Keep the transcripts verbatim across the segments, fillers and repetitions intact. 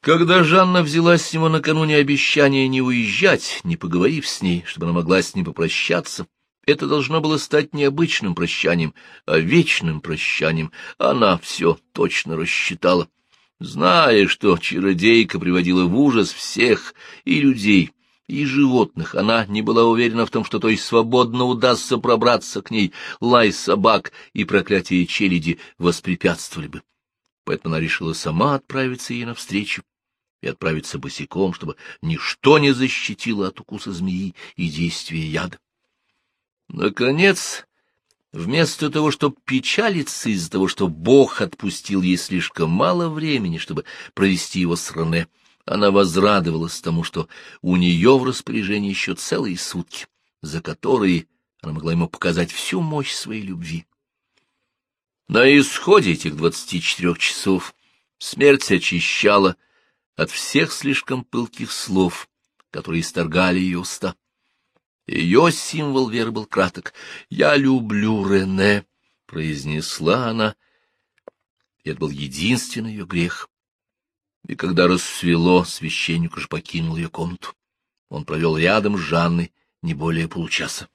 Когда Жанна взяла с него накануне обещание не уезжать, не поговорив с ней, чтобы она могла с ним попрощаться, это должно было стать не обычным прощанием, а вечным прощанием. Она все точно рассчитала, зная, что чародейка приводила в ужас всех, и людей, и животных. Она не была уверена в том, что той свободно удастся пробраться к ней. Лай собак и проклятие челяди воспрепятствовали бы. Поэтому она решила сама отправиться ей навстречу и отправиться босиком, чтобы ничто не защитило от укуса змеи и действия яда. Наконец, вместо того, чтобы печалиться из-за того, что Бог отпустил ей слишком мало времени, чтобы провести его с Рене, она возрадовалась тому, что у нее в распоряжении еще целые сутки, за которые она могла ему показать всю мощь своей любви. На исходе этих двадцати четырех часов смерть очищала от всех слишком пылких слов, которые исторгали ее уста. Ее символ веры был краток. «Я люблю Рене», — произнесла она, и это был единственный ее грех. И когда рассвело, священник уже покинул ее комнату. Он провел рядом с Жанной не более получаса.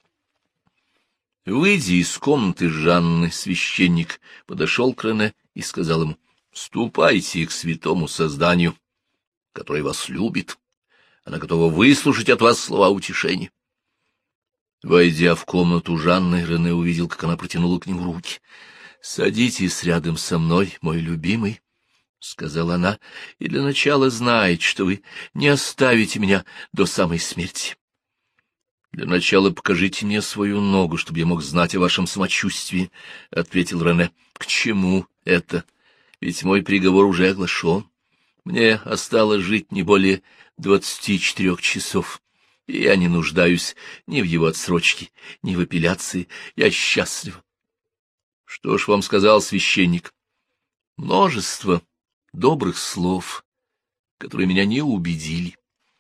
Выйдя из комнаты Жанны, священник подошел к Рене и сказал ему: «Ступайте к святому созданию, которое вас любит. Она готова выслушать от вас слова утешения». Войдя в комнату Жанны, Рене увидел, как она протянула к нему руки. «Садитесь рядом со мной, мой любимый», — сказала она, — «и для начала знаете, что вы не оставите меня до самой смерти. Для начала покажите мне свою ногу, чтобы я мог знать о вашем самочувствии», — ответил Рене. «К чему это? Ведь мой приговор уже оглашен. Мне осталось жить не более двадцати четырех часов, и я не нуждаюсь ни в его отсрочке, ни в апелляции. Я счастлив». «Что ж вам сказал священник?» «Множество добрых слов, которые меня не убедили.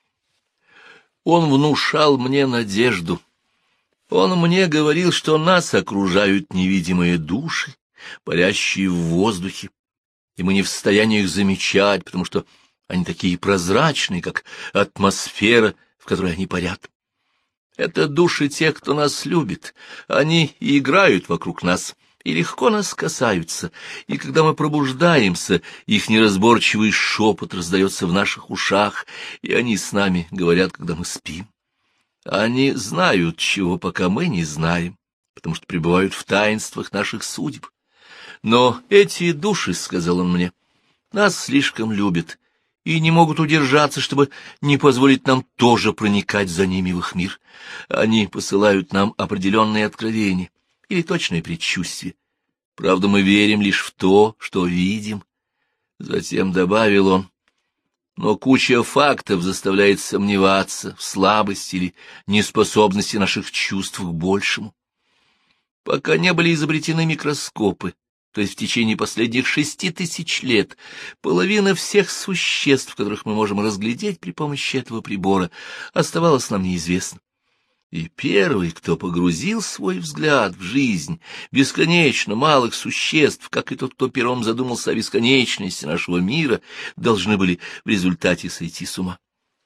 Он внушал мне надежду. Он мне говорил, что нас окружают невидимые души, парящие в воздухе, и мы не в состоянии их замечать, потому что они такие прозрачные, как атмосфера, в которой они парят. Это души тех, кто нас любит. Они и играют вокруг нас, и легко нас касаются, и когда мы пробуждаемся, их неразборчивый шепот раздается в наших ушах, и они с нами говорят, когда мы спим. Они знают, чего пока мы не знаем, потому что пребывают в таинствах наших судеб. Но эти души, — сказал он мне, — нас слишком любят и не могут удержаться, чтобы не позволить нам тоже проникать за ними в их мир. Они посылают нам определенные откровения или точные предчувствия. Правда, мы верим лишь в то, что видим. Затем добавил он: но куча фактов заставляет сомневаться в слабости или неспособности наших чувств к большему. Пока не были изобретены микроскопы, то есть в течение последних шести тысяч лет, половина всех существ, которых мы можем разглядеть при помощи этого прибора, оставалась нам неизвестна. И первый, кто погрузил свой взгляд в жизнь бесконечно малых существ, как и тот, кто первым задумался о бесконечности нашего мира, должны были в результате сойти с ума.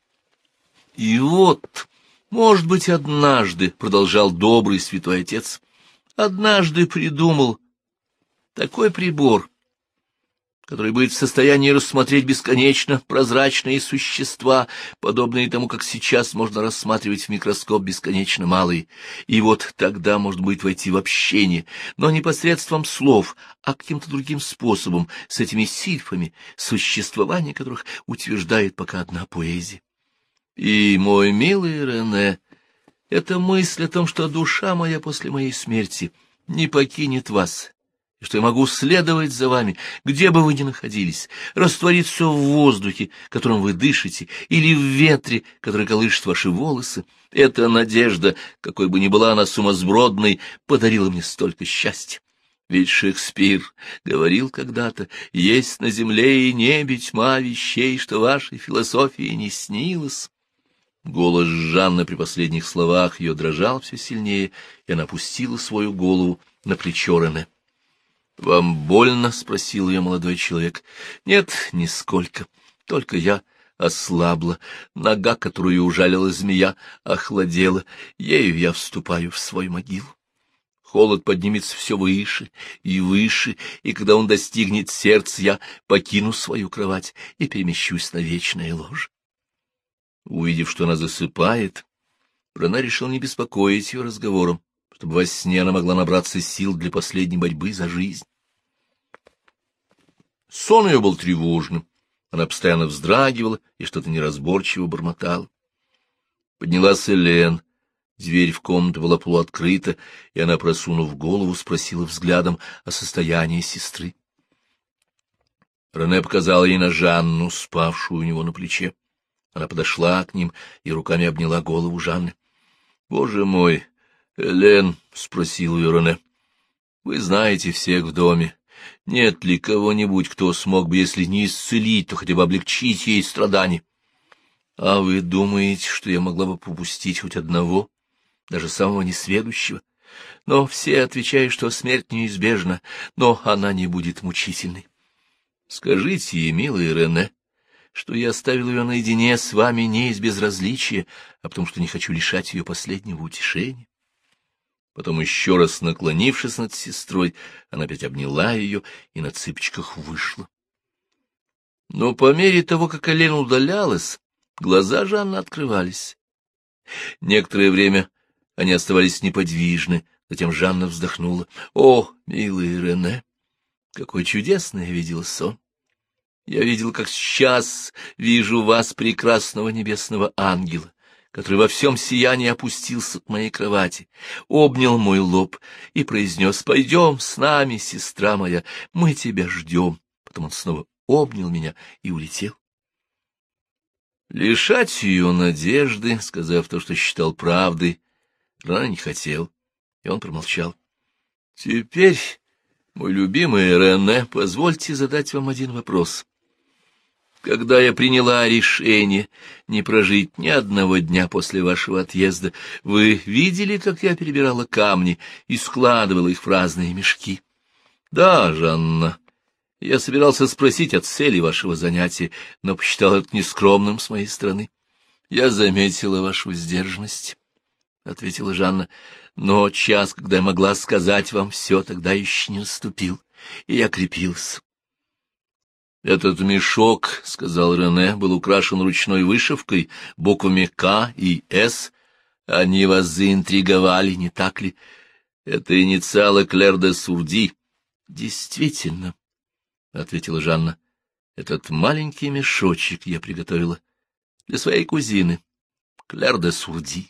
И вот, может быть, однажды, — продолжал добрый святой отец, — однажды придумал такой прибор, который будет в состоянии рассмотреть бесконечно прозрачные существа, подобные тому, как сейчас можно рассматривать в микроскоп бесконечно малые. И вот тогда можно будет войти в общение, но не посредством слов, а каким-то другим способом с этими сильфами, существование которых утверждает пока одна поэзия. И, мой милый Рене, эта мысль о том, что душа моя после моей смерти не покинет вас, и что я могу следовать за вами, где бы вы ни находились, раствориться в воздухе, которым вы дышите, или в ветре, который колышет ваши волосы, эта надежда, какой бы ни была она сумасбродной, подарила мне столько счастья. Ведь Шекспир говорил когда-то: есть на земле и небе тьма вещей, что вашей философии не снилось. Голос Жанны при последних словах ее дрожал все сильнее, и она опустила свою голову на плечо Рене. — Вам больно? — спросил ее молодой человек. — Нет, нисколько. Только я ослабла, нога, которую ужалила змея, охладела, ею я вступаю в свою могилу. Холод поднимется все выше и выше, и когда он достигнет сердца, я покину свою кровать и перемещусь на вечное ложе. Увидев, что она засыпает, Рене решил не беспокоить ее разговором, чтобы во сне она могла набраться сил для последней борьбы за жизнь. Сон ее был тревожным, она постоянно вздрагивала и что-то неразборчиво бормотала. Поднялась Элен. Дверь в комнату была полуоткрыта, и она, просунув голову, спросила взглядом о состоянии сестры. Рене показала ей на Жанну, спавшую у него на плече. Она подошла к ним и руками обняла голову Жанны. — Боже мой, Элен, — спросил ее Рене, — вы знаете всех в доме. Нет ли кого-нибудь, кто смог бы, если не исцелить, то хотя бы облегчить ей страдания? А вы думаете, что я могла бы попустить хоть одного, даже самого несведущего? Но все отвечают, что смерть неизбежна, но она не будет мучительной. Скажите ей, милый Рене, что я оставил ее наедине с вами не из безразличия, а потому что не хочу лишать ее последнего утешения. Потом, еще раз наклонившись над сестрой, она опять обняла ее и на цыпочках вышла. Но по мере того, как Элен удалялась, глаза Жанны открывались. Некоторое время они оставались неподвижны, затем Жанна вздохнула. — О, милый Рене, какой чудесный я видела сон! Я видел, как сейчас вижу вас, прекрасного небесного ангела, который во всем сиянии опустился к моей кровати, обнял мой лоб и произнес: «Пойдем с нами, сестра моя, мы тебя ждем». Потом он снова обнял меня и улетел. Лишать ее надежды, сказав то, что считал правдой, Рене не хотел, и он промолчал. — Теперь, мой любимый Рене, позвольте задать вам один вопрос. Когда я приняла решение не прожить ни одного дня после вашего отъезда, вы видели, как я перебирала камни и складывала их в разные мешки? Да, Жанна, я собирался спросить о цели вашего занятия, но посчитал это нескромным с моей стороны. Я заметила вашу сдержанность, — ответила Жанна, — но час, когда я могла сказать вам все, тогда еще не наступил, и я крепилась. «Этот мешок, — сказал Рене, — был украшен ручной вышивкой, буквами «К» и «С». Они вас заинтриговали, не так ли? Это инициалы Клэр де Сурди». «Действительно, — ответила Жанна, — этот маленький мешочек я приготовила для своей кузины, Клэр де Сурди.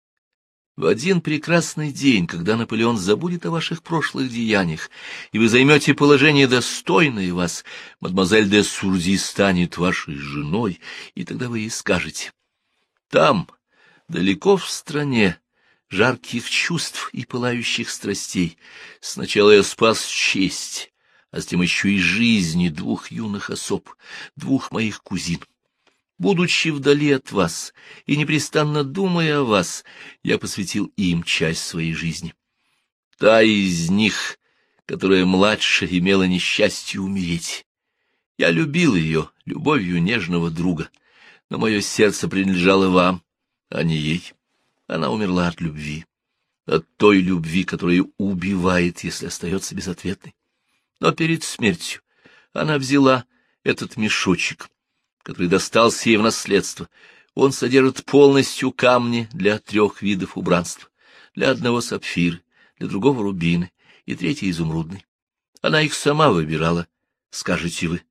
В один прекрасный день, когда Наполеон забудет о ваших прошлых деяниях, и вы займете положение, достойное вас, мадемуазель де Сурди станет вашей женой, и тогда вы ей скажете: там, далеко в стране жарких чувств и пылающих страстей, сначала я спас честь, а затем еще и жизни двух юных особ, двух моих кузин. Будучи вдали от вас и непрестанно думая о вас, я посвятил им часть своей жизни. Та из них, которая младше, имела несчастье умереть. Я любил ее любовью нежного друга, но мое сердце принадлежало вам, а не ей. Она умерла от любви, от той любви, которая убивает, если остается безответной. Но перед смертью она взяла этот мешочек, который достался ей в наследство. Он содержит полностью камни для трех видов убранства. Для одного сапфиры, для другого рубины и третий изумрудный. Она их сама выбирала, скажете вы,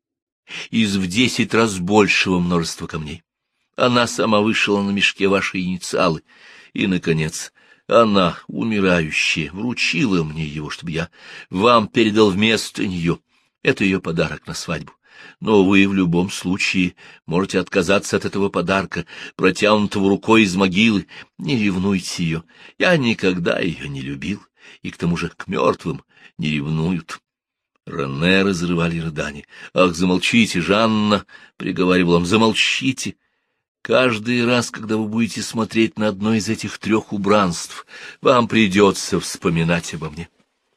из в десять раз большего множества камней. Она сама вышила на мешке ваши инициалы. И, наконец, она, умирающая, вручила мне его, чтобы я вам передал вместо нее. Это ее подарок на свадьбу. Но вы в любом случае можете отказаться от этого подарка, протянутого рукой из могилы. Не ревнуйте ее. Я никогда ее не любил, и к тому же к мертвым не ревнуют. Рене разрывали рыдания. — Ах, замолчите, Жанна! — приговаривал он. — Замолчите! Каждый раз, когда вы будете смотреть на одно из этих трех убранств, вам придется вспоминать обо мне.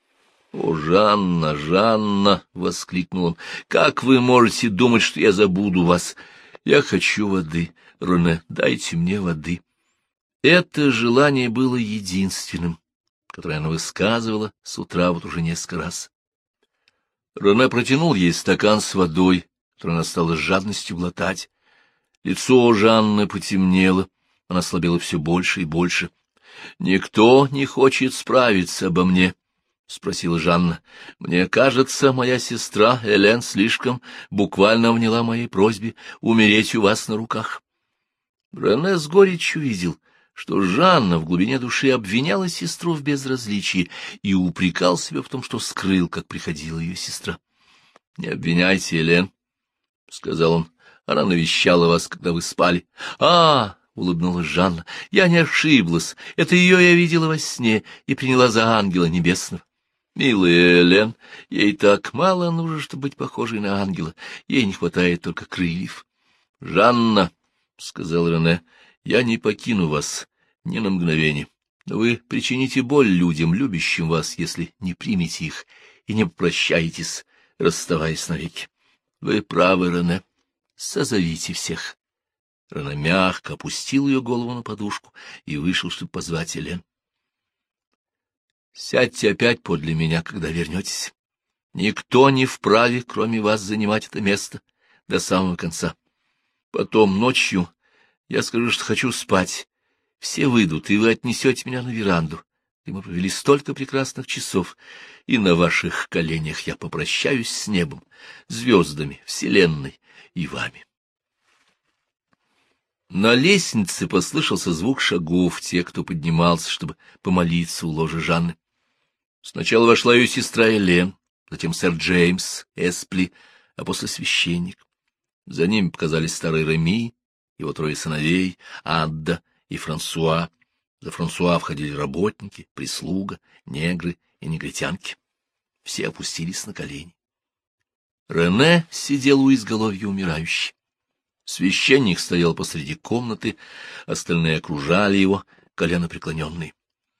— О, Жанна, Жанна! — воскликнул он. — Как вы можете думать, что я забуду вас? Я хочу воды, Рене, дайте мне воды. Это желание было единственным, которое она высказывала с утра вот уже несколько раз. Рене протянул ей стакан с водой, которую она стала с жадностью глотать. Лицо Жанны потемнело, она слабела все больше и больше. — Никто не хочет справиться обо мне, — спросила Жанна. — Мне кажется, моя сестра Элен слишком буквально вняла моей просьбе умереть у вас на руках. Рене с горечью видел, что Жанна в глубине души обвиняла сестру в безразличии и упрекал себя в том, что скрыл, как приходила ее сестра. — Не обвиняйте Элен, — сказал он. — Она навещала вас, когда вы спали. — А! — улыбнулась Жанна. — Я не ошиблась. Это ее я видела во сне и приняла за ангела небесного. Милая Элен, ей так мало нужно, чтобы быть похожей на ангела. Ей не хватает только крыльев. — Жанна, — сказал Рене, — я не покину вас ни на мгновение. Но вы причините боль людям, любящим вас, если не примете их и не попрощаетесь, расставаясь навеки. Вы правы, Рене. Созовите всех. Рене мягко опустил ее голову на подушку и вышел, чтобы позвать Элен. Сядьте опять подле меня, когда вернетесь. Никто не вправе, кроме вас, занимать это место до самого конца. Потом ночью я скажу, что хочу спать. Все выйдут, и вы отнесете меня на веранду, где мы провели столько прекрасных часов, и на ваших коленях я попрощаюсь с небом, звездами, вселенной и вами. На лестнице послышался звук шагов тех, кто поднимался, чтобы помолиться у ложа Жанны. Сначала вошла ее сестра Элен, затем сэр Джеймс, Эспли, а после священник. За ними показались старый Реми, его трое сыновей, Адда и Франсуа. За Франсуа входили работники, прислуга, негры и негритянки. Все опустились на колени. Рене сидел у изголовья умирающей. Священник стоял посреди комнаты, остальные окружали его, коленопреклоненные.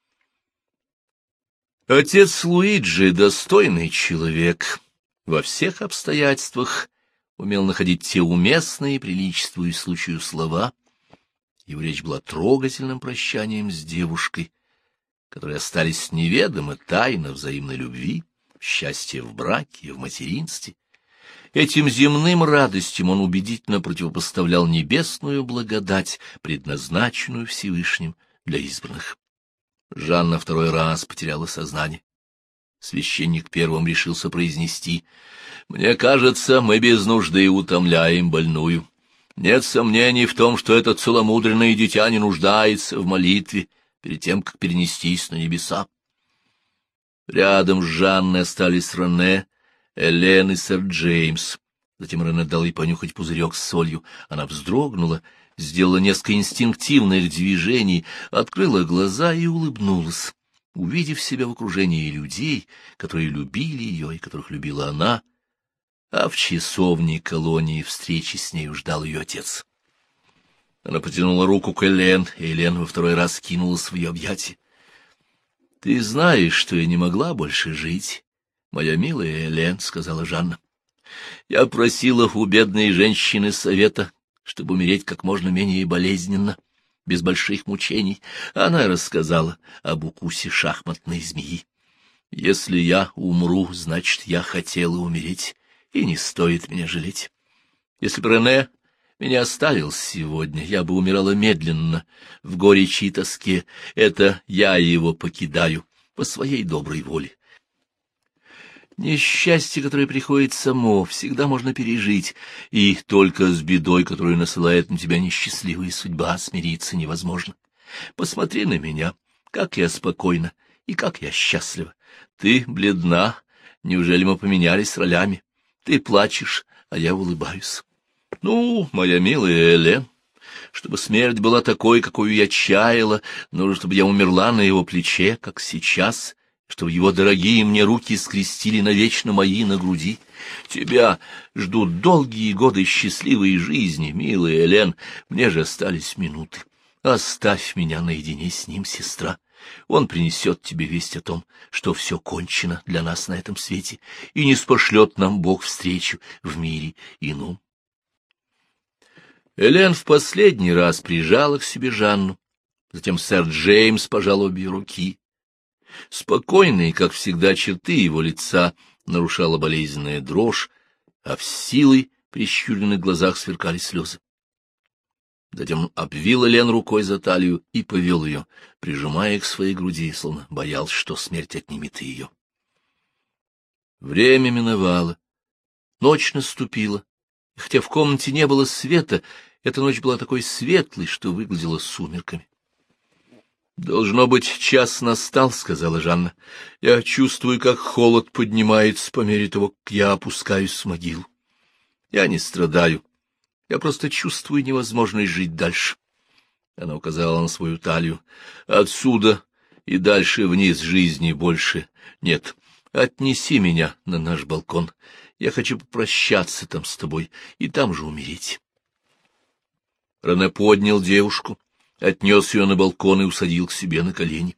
Отец Луиджи, достойный человек, во всех обстоятельствах умел находить те уместные и приличествующие случаю слова. Его речь была трогательным прощанием с девушкой, которые остались неведомо тайно взаимной любви, счастья в браке и в материнстве. Этим земным радостям он убедительно противопоставлял небесную благодать, предназначенную Всевышним для избранных. Жанна второй раз потеряла сознание. Священник первым решился произнести: «Мне кажется, мы без нужды утомляем больную. Нет сомнений в том, что это целомудренное дитя не нуждается в молитве перед тем, как перенестись на небеса». Рядом с Жанной остались Рене, Элен и сэр Джеймс. Затем Рене дал ей понюхать пузырек с солью. Она вздрогнула, сделала несколько инстинктивных движений, открыла глаза и улыбнулась, увидев себя в окружении людей, которые любили ее и которых любила она, а в часовне колонии встречи с нею ждал ее отец. Она потянула руку к Элен, и Элен во второй раз кинулась в ее объятия. — Ты знаешь, что я не могла больше жить, моя милая Элен, — сказала Жанна. — Я просила у бедной женщины совета, чтобы умереть как можно менее болезненно, без больших мучений. Она рассказала об укусе шахматной змеи. Если я умру, значит, я хотела умереть, и не стоит меня жалеть. Если бы Рене меня оставил сегодня, я бы умирала медленно, в горечи и тоске. Это я его покидаю по своей доброй воле. Несчастье, которое приходит само, всегда можно пережить, и только с бедой, которую насылает на тебя несчастливая судьба, смириться невозможно. Посмотри на меня, как я спокойна и как я счастлива. Ты бледна, неужели мы поменялись ролями? Ты плачешь, а я улыбаюсь. Ну, моя милая Элен, чтобы смерть была такой, какую я чаяла, нужно, чтобы я умерла на его плече, как сейчас, чтобы его дорогие мне руки скрестили навечно мои на груди. Тебя ждут долгие годы счастливой жизни, милая Элен, мне же остались минуты. Оставь меня наедине с ним, сестра. Он принесет тебе весть о том, что все кончено для нас на этом свете, и не спошлет нам Бог встречу в мире ином. Элен в последний раз прижала к себе Жанну, затем сэр Джеймс пожал обе руки. Спокойные, как всегда, черты его лица нарушала болезненная дрожь, а в силой прищуренных глазах сверкали слезы. Затем он обвил Элен рукой за талию и повел ее, прижимая к своей груди, словно боялся, что смерть отнимет ее. Время миновало, ночь наступила, и хотя в комнате не было света, эта ночь была такой светлой, что выглядела сумерками. — Должно быть, час настал, — сказала Жанна. — Я чувствую, как холод поднимается по мере того, как я опускаюсь в могилу. Я не страдаю. Я просто чувствую невозможность жить дальше. Она указала на свою талию. Отсюда и дальше вниз жизни больше нет. Отнеси меня на наш балкон. Я хочу попрощаться там с тобой и там же умереть. Рене поднял девушку, отнес ее на балкон и усадил к себе на колени.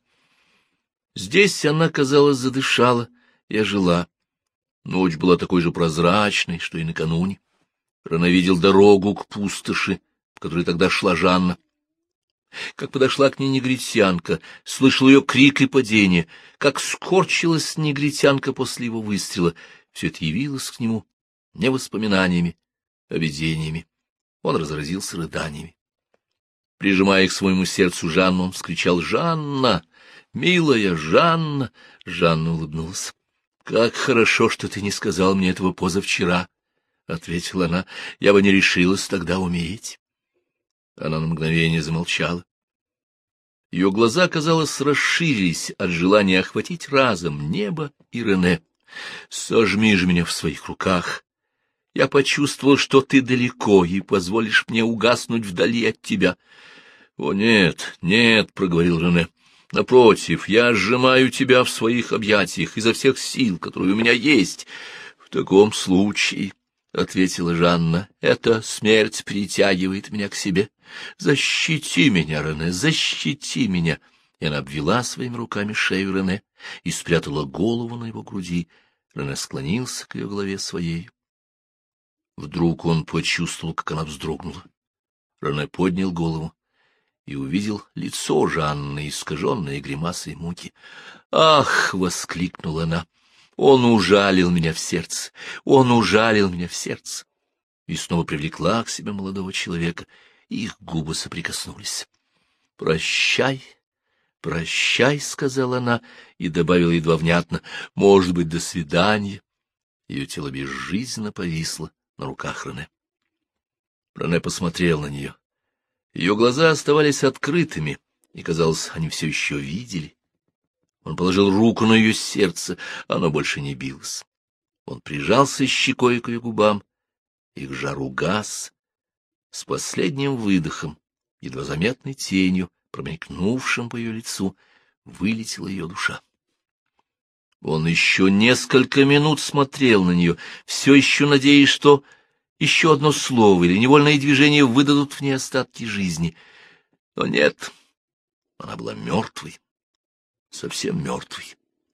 Здесь она, казалось, задышала и ожила. Ночь была такой же прозрачной, что и накануне. Рене видел дорогу к пустоши, по которой тогда шла Жанна. Как подошла к ней негритянка, слышал ее крик и падение, как скорчилась негритянка после его выстрела. Все это явилось к нему не воспоминаниями, а видениями. Он разразился рыданиями. Прижимая к своему сердцу Жанну, он вскричал: «Жанна! Милая Жанна!» Жанна улыбнулась. «Как хорошо, что ты не сказал мне этого позавчера!» — ответила она. — Я бы не решилась тогда умереть. Она на мгновение замолчала. Ее глаза, казалось, расширились от желания охватить разом небо и Рене. — Сожми же меня в своих руках. Я почувствовал, что ты далеко, и позволишь мне угаснуть вдали от тебя. — О, нет, нет, — проговорил Рене. — Напротив, я сжимаю тебя в своих объятиях изо всех сил, которые у меня есть. В таком случае... — ответила Жанна, — эта смерть притягивает меня к себе. Защити меня, Рене, защити меня. И она обвела своими руками шею Рене и спрятала голову на его груди. Рене склонился к ее голове своей. Вдруг он почувствовал, как она вздрогнула. Рене поднял голову и увидел лицо Жанны, искаженное гримасой муки. «Ах!» — воскликнула она. Он ужалил меня в сердце, он ужалил меня в сердце. И снова привлекла к себе молодого человека, и их губы соприкоснулись. — Прощай, прощай, — сказала она, и добавила едва внятно: — может быть, до свидания. Ее тело безжизненно повисло на руках Рене. Рене посмотрел на нее. Ее глаза оставались открытыми, и, казалось, они все еще видели. Он положил руку на ее сердце, оно больше не билось. Он прижался щекой к ее губам, их жар угас. С последним выдохом, едва заметной тенью, промелькнувшим по ее лицу, вылетела ее душа. Он еще несколько минут смотрел на нее, все еще надеясь, что еще одно слово или невольное движение выдадут в ней остатки жизни. Но нет, она была мертвой. Совсем мертвый.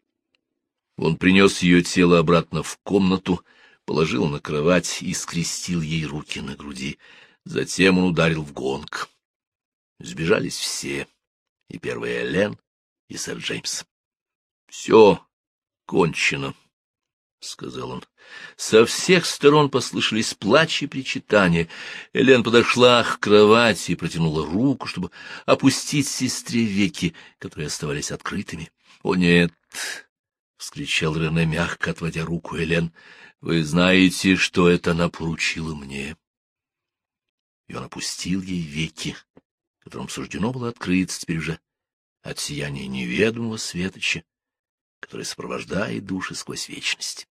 Он принес ее тело обратно в комнату, положил на кровать и скрестил ей руки на груди. Затем он ударил в гонг. Сбежались все, и первая Элен, и сэр Джеймс. — Все кончено, — сказал он. Со всех сторон послышались плач и причитания. Элен подошла к кровати и протянула руку, чтобы опустить сестре веки, которые оставались открытыми. — О, нет! — вскричал Рене, мягко отводя руку Элен. — Вы знаете, что это она поручила мне. И он опустил ей веки, которым суждено было открыться теперь уже от сияния неведомого светоча, который сопровождает души сквозь вечность.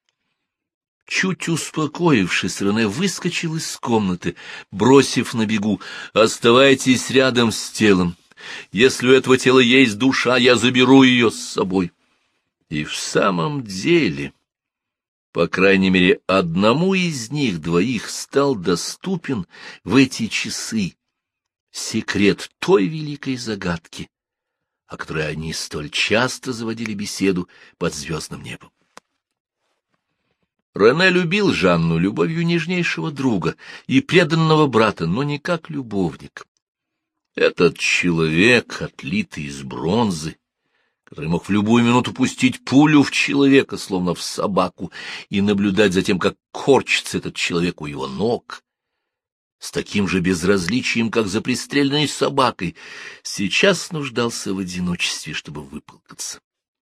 Чуть успокоившись, Рене выскочил из комнаты, бросив на бегу: «Оставайтесь рядом с телом. Если у этого тела есть душа, я заберу ее с собой». И в самом деле, по крайней мере, одному из них двоих стал доступен в эти часы секрет той великой загадки, о которой они столь часто заводили беседу под звездным небом. Рене любил Жанну любовью нежнейшего друга и преданного брата, но не как любовник. Этот человек, отлитый из бронзы, который мог в любую минуту пустить пулю в человека, словно в собаку, и наблюдать за тем, как корчится этот человек у его ног, с таким же безразличием, как за пристреленной собакой, сейчас нуждался в одиночестве, чтобы выплакаться.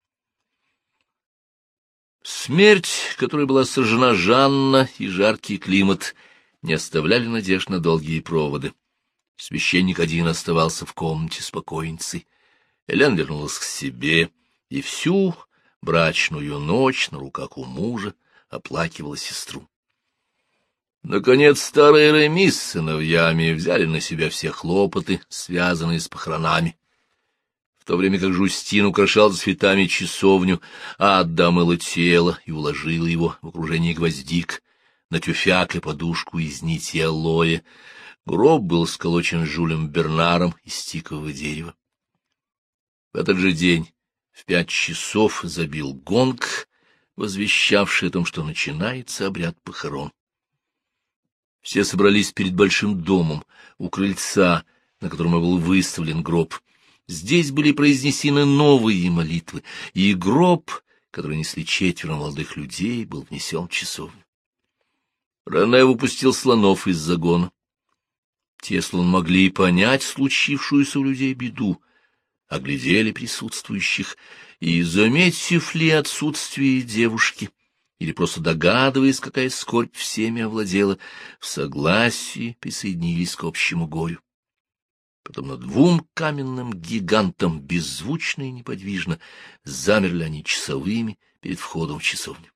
Смерть, которой была сожжена Жанна, и жаркий климат не оставляли надежд на долгие проводы. Священник один оставался в комнате с покойницей. Элен вернулась к себе, и всю брачную ночь на руках у мужа оплакивала сестру. Наконец старые Реми с сыновьями взяли на себя все хлопоты, связанные с похоронами. В то время как Жюстин украшал цветами часовню, а Ада мыла тело и уложила его в окружении гвоздик на тюфяк и подушку из нити алоэ, гроб был сколочен Жюлем Бернаром из тикового дерева. В этот же день в пять часов забил гонг, возвещавший о том, что начинается обряд похорон. Все собрались перед большим домом, у крыльца, на котором был выставлен гроб. Здесь были произнесены новые молитвы, и гроб, который несли четверо молодых людей, был внесен в часовню. Рене выпустил слонов из загона. Те, словно могли понять случившуюся у людей беду, оглядели присутствующих, и, заметив ли отсутствие девушки, или просто догадываясь, какая скорбь всеми овладела, в согласии присоединились к общему горю. Потом над двум каменным гигантам беззвучно и неподвижно замерли они часовыми перед входом в часовню.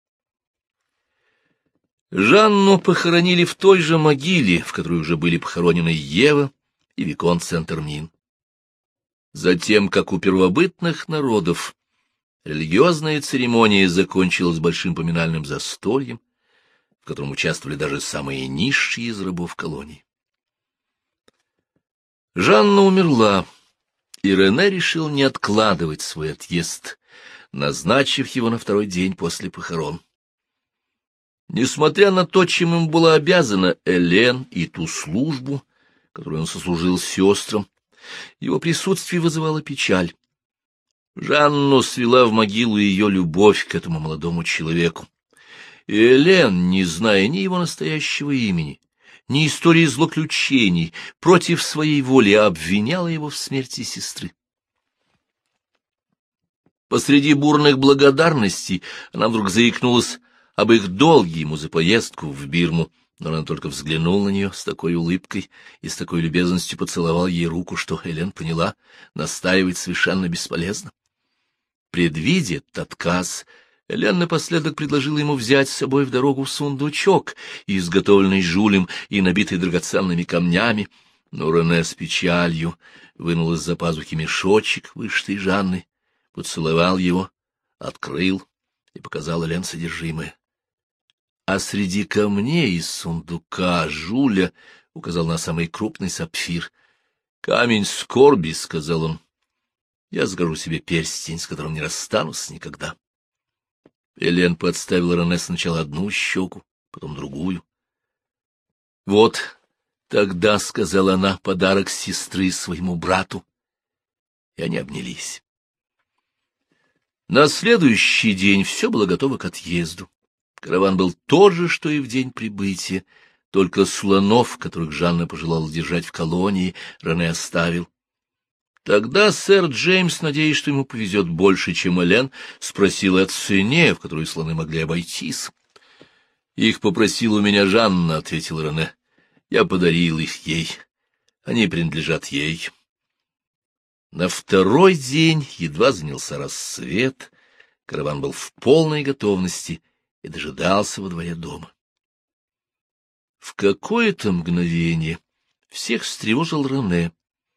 Жанну похоронили в той же могиле, в которой уже были похоронены Ева и виконт Сент-Эрмин. Затем, как у первобытных народов, религиозная церемония закончилась большим поминальным застольем, в котором участвовали даже самые низшие из рабов колонии. Жанна умерла, и Рене решил не откладывать свой отъезд, назначив его на второй день после похорон. Несмотря на то, чем ему была обязана Элен и ту службу, которую он сослужил сестрам, его присутствие вызывало печаль. Жанну свела в могилу ее любовь к этому молодому человеку. И Элен, не зная ни его настоящего имени, ни истории злоключений, против своей воли обвиняла его в смерти сестры. Посреди бурных благодарностей она вдруг заикнулась об их долге ему за поездку в Бирму, но она только взглянула на нее с такой улыбкой и с такой любезностью поцеловал ей руку, что Элен поняла, настаивать совершенно бесполезно. Предвидя этот отказ, Элен напоследок предложила ему взять с собой в дорогу сундучок, изготовленный Жюлем и набитый драгоценными камнями, но Рене с печалью вынул из-за пазухи мешочек, вышитый Жанной, поцеловал его, открыл и показал Элен содержимое. А среди камней из сундука Жюля указал на самый крупный сапфир. «Камень скорби», — сказал он, — «я закажу себе перстень, с которым не расстанусь никогда». Элен подставила Рене сначала одну щеку, потом другую. «Вот тогда», — сказала она, — «подарок сестры своему брату». И они обнялись. На следующий день все было готово к отъезду. Караван был тот же, что и в день прибытия, только слонов, которых Жанна пожелала держать в колонии, Рене оставил. Тогда сэр Джеймс, надеясь, что ему повезет больше, чем Элен, спросил о цене, в которую слоны могли обойтись. «Их попросила у меня Жанна», — ответил Рене. «Я подарил их ей. Они принадлежат ей». На второй день едва занялся рассвет, караван был в полной готовности и дожидался во дворе дома. В какое-то мгновение всех встревожил Рене.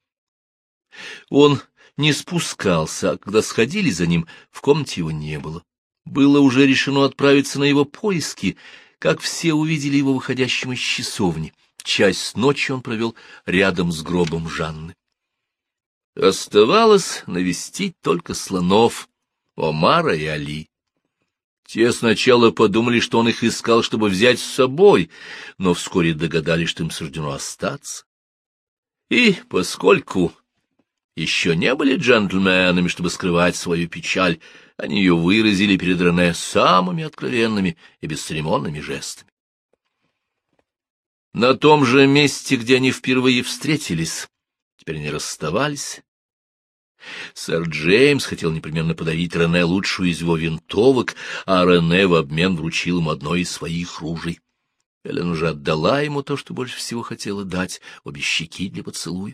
Он не спускался, а когда сходили за ним, в комнате его не было. Было уже решено отправиться на его поиски, как все увидели его выходящим из часовни. Часть ночи он провел рядом с гробом Жанны. Оставалось навестить только слонов, Омара и Али. Те сначала подумали, что он их искал, чтобы взять с собой, но вскоре догадались, что им суждено остаться. И поскольку еще не были джентльменами, чтобы скрывать свою печаль, они ее выразили перед Рене самыми откровенными и бесцеремонными жестами. На том же месте, где они впервые встретились, теперь они расставались. Сэр Джеймс хотел непременно подарить Рене лучшую из его винтовок, а Рене в обмен вручил ему одно из своих ружей. Эллен уже отдала ему то, что больше всего хотела дать, обе щеки для поцелуя.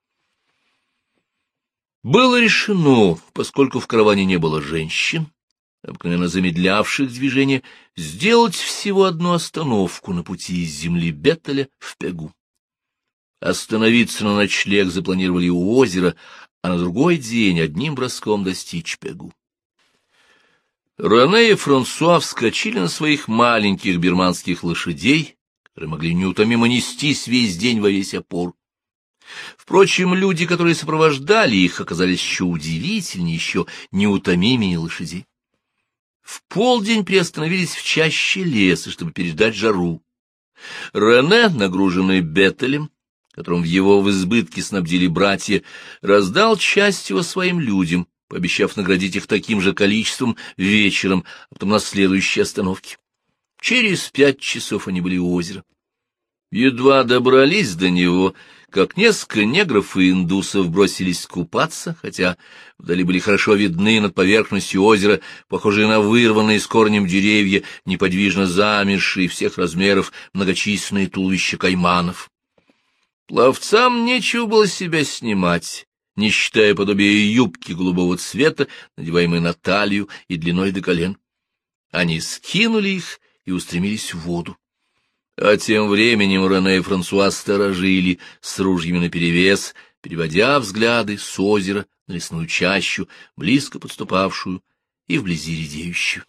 Было решено, поскольку в караване не было женщин, обыкновенно замедлявших движение, сделать всего одну остановку на пути из земли Бетеля в Пегу. Остановиться на ночлег запланировали у озера, а на другой день одним броском достичь Пегу. Рене и Франсуа вскочили на своих маленьких бирманских лошадей, которые могли неутомимо нестись весь день во весь опор. Впрочем, люди, которые сопровождали их, оказались еще удивительнее, еще неутомимее лошадей. В полдень приостановились в чаще леса, чтобы переждать жару. Рене, нагруженный Бетелем, которым в его в избытке снабдили братья, раздал часть его своим людям, пообещав наградить их таким же количеством вечером, а потом на следующей остановке. Через пять часов они были у озера. Едва добрались до него, как несколько негров и индусов бросились купаться, хотя вдали были хорошо видны над поверхностью озера, похожие на вырванные с корнем деревья, неподвижно замершие всех размеров многочисленные туловища кайманов. Пловцам нечего было себя снимать, не считая подобия юбки голубого цвета, надеваемой на талию и длиной до колен. Они скинули их и устремились в воду. А тем временем Рене и Франсуа сторожили с ружьями наперевес, переводя взгляды с озера на лесную чащу, близко подступавшую и вблизи редеющую.